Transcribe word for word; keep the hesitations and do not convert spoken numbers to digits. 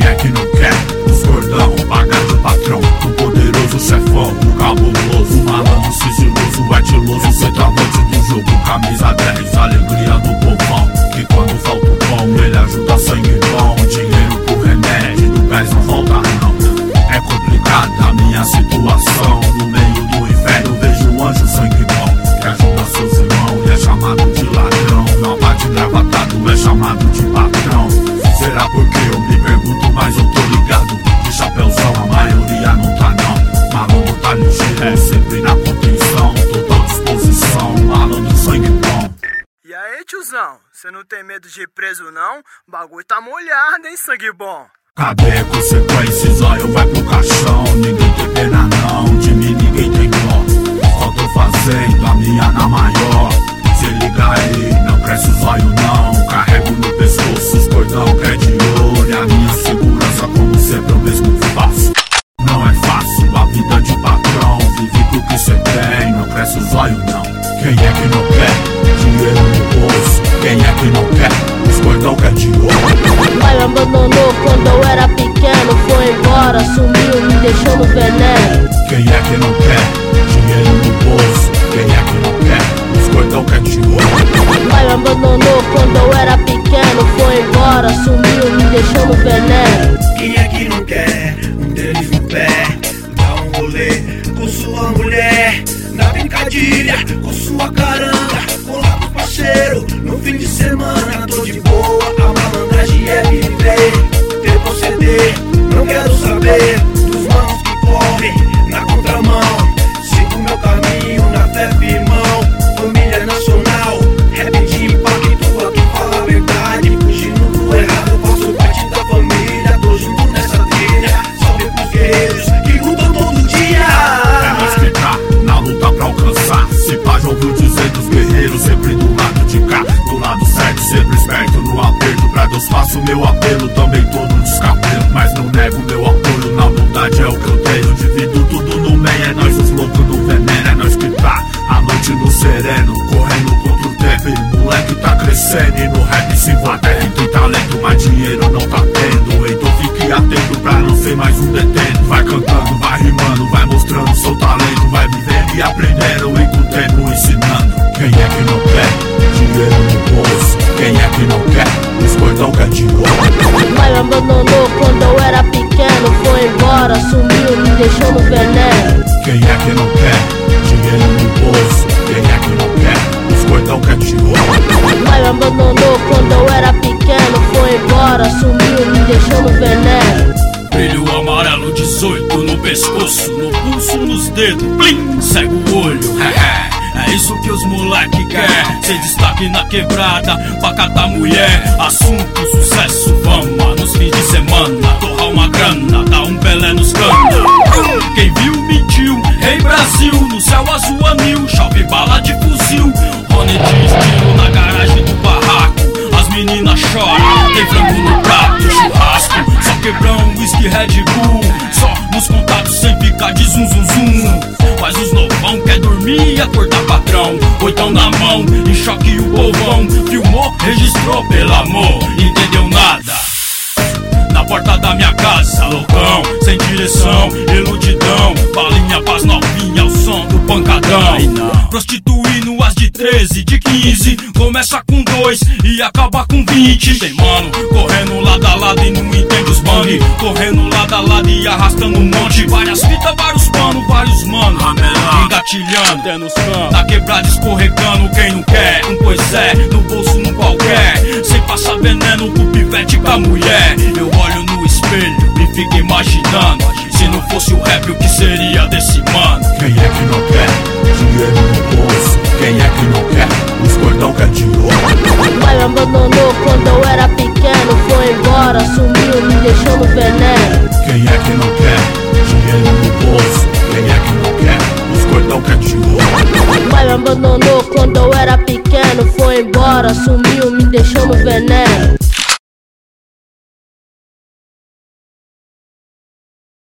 é que não quer? Os gordão, pagar do patrão, o poderoso chefão, o cabuloso, o malandro sigiloso, o etiloso, centroavante do jogo, camisa dez, alegria do povão, que quando falta o pão, ele ajuda sangue bom, dinheiro pro remédio, do gás não falta não. É complicada a minha situação, no meio do inferno vejo um anjo sangue bom, que ajuda seus irmãos e é chamado de ladrão, não bate engravatado, é chamado de patrão. Será porque eu me pergunto, mas eu tô ligado, de chapéuzão a maioria não tá não, malandro tá ligeiro, é sempre na contenção, total disposição, malandro sangue bom. E aí, tiozão, cê não tem medo de ir preso não? O bagulho tá molhado, hein, sangue bom? Cadê consequências? Ó, eu vai pro caixão, ninguém tem pena não, de mim ninguém tem dó, só tô fazendo a minha na maior. Se liga aí, não cresce os olhos não, carrego no pescoço os cordão que é de ouro, e a minha segurança como sempre eu mesmo faço. Não é fácil a vida de patrão, vive pro que cê tem, não cresce os olhos não. Quem é que não quer? Dinheiro no bolso. Quem é que não quer? Os cordão que é de ouro. Pai me abandonou quando eu era pequeno, foi embora, sumiu, me deixou no veneno. Quem é que não quer? Dinheiro no bolso. Quem é que não quer? Os cordão que é de ouro. Pai me abandonou quando eu era pequeno, foi embora, sumiu, me deixou no veneno. Quem é que não quer um tênis no pé, dar um rolê com sua mulher, na brincadilha com sua caranga, colar com parceiro no fim de semana, tô de boa, a malandragem é viver, ter proceder, não quero saber dos manos que correm na contramão, sigo meu caminho na fé firmão, família nacional, rap de impacto, aqui fala a verdade, fugindo do errado, faço parte da família, tô junto nessa trilha, salve pros guerreiros que lutam todo dia. É nós que tá na luta pra alcançar, se pá já ouviu dizer dos guerreiros, sempre do lado de cá, do lado certo, sempre esperto no aperto, pra Deus faço meu apelo, também tô no descabelo, mas não nego meu apoio, na humildade é o que eu tenho, divido tudo no meio, é nós os loucos do veneno, é nós que tá a noite no sereno, correndo contra o tempo, e o moleque tá crescendo, e no rap se invade, tem talento, mas dinheiro não tá tendo, então fique atento pra não ser mais um detento, vai cantando, vai rimando, vai mostrando seu talento, vai vivendo e aprendendo, e com o tempo ensinando. Quem é que não quer? Dinheiro no bolso. Quem é que não quer? Os cordão que é de ouro. Pai me abandonou quando eu era pequeno, foi embora, sumiu, me deixou no veneno. Quem é que não quer? Dinheiro no bolso. Quem é que não quer? Os cordão que é de ouro. Pai me abandonou quando eu era pequeno, foi embora, sumiu, me deixou no veneno. Brilho amarelo dezoito no pescoço, no pulso, nos dedos, plim, cega o olho, é isso que os moleque quer, ser destaque na quebrada, pra catar mulher, assunto, sucesso, fama, nos fins de semana, torrar uma grana, dar um belé nos cana. Quem viu, mentiu, Rei Brasil, no céu azul anil, chove bala de fuzil, Rony de estilo na garagem do barraco, as meninas choram, tem frango no prato, churrasco, só quebrão, whisky, Red Bull, só nos contatos sem ficar de zum zum zum. Mas os novão quer dormir e acordar patrão, oitão na mão, em choque o povão, filmou, registrou, pelo amor, entendeu nada. Na porta da minha casa, loucão, sem direção, iludidão, balinha pras novinha, o som do pancadão. Prostituindo as de treze, de quinze, começa com dois e acaba com vinte. Tem mano correndo lado a lado e não entende os bang, correndo lado a lado e arrastando um monte. Várias fitas, vários panos, vários mano, engatilhando, até nos canos, na quebrada escorregando, quem não quer, um pois é, no bolso num qualquer, sem passar veneno pro pivete com a mulher. Eu olho no espelho e fico imaginando, se não fosse o rap o que seria desse mano. Quem é que não quer? Dinheiro no bolso. Quem é que não quer? Os cordão que é de ouro. Pai me abandonou quando eu era pequeno, foi embora, sumiu, me deixou no veneno. Quem é que não quer? Dinheiro no bolso. Quem é que não quer? Os cordão que é de ouro. Pai me abandonou quando eu era pequeno, foi embora, sumiu, me deixou no veneno.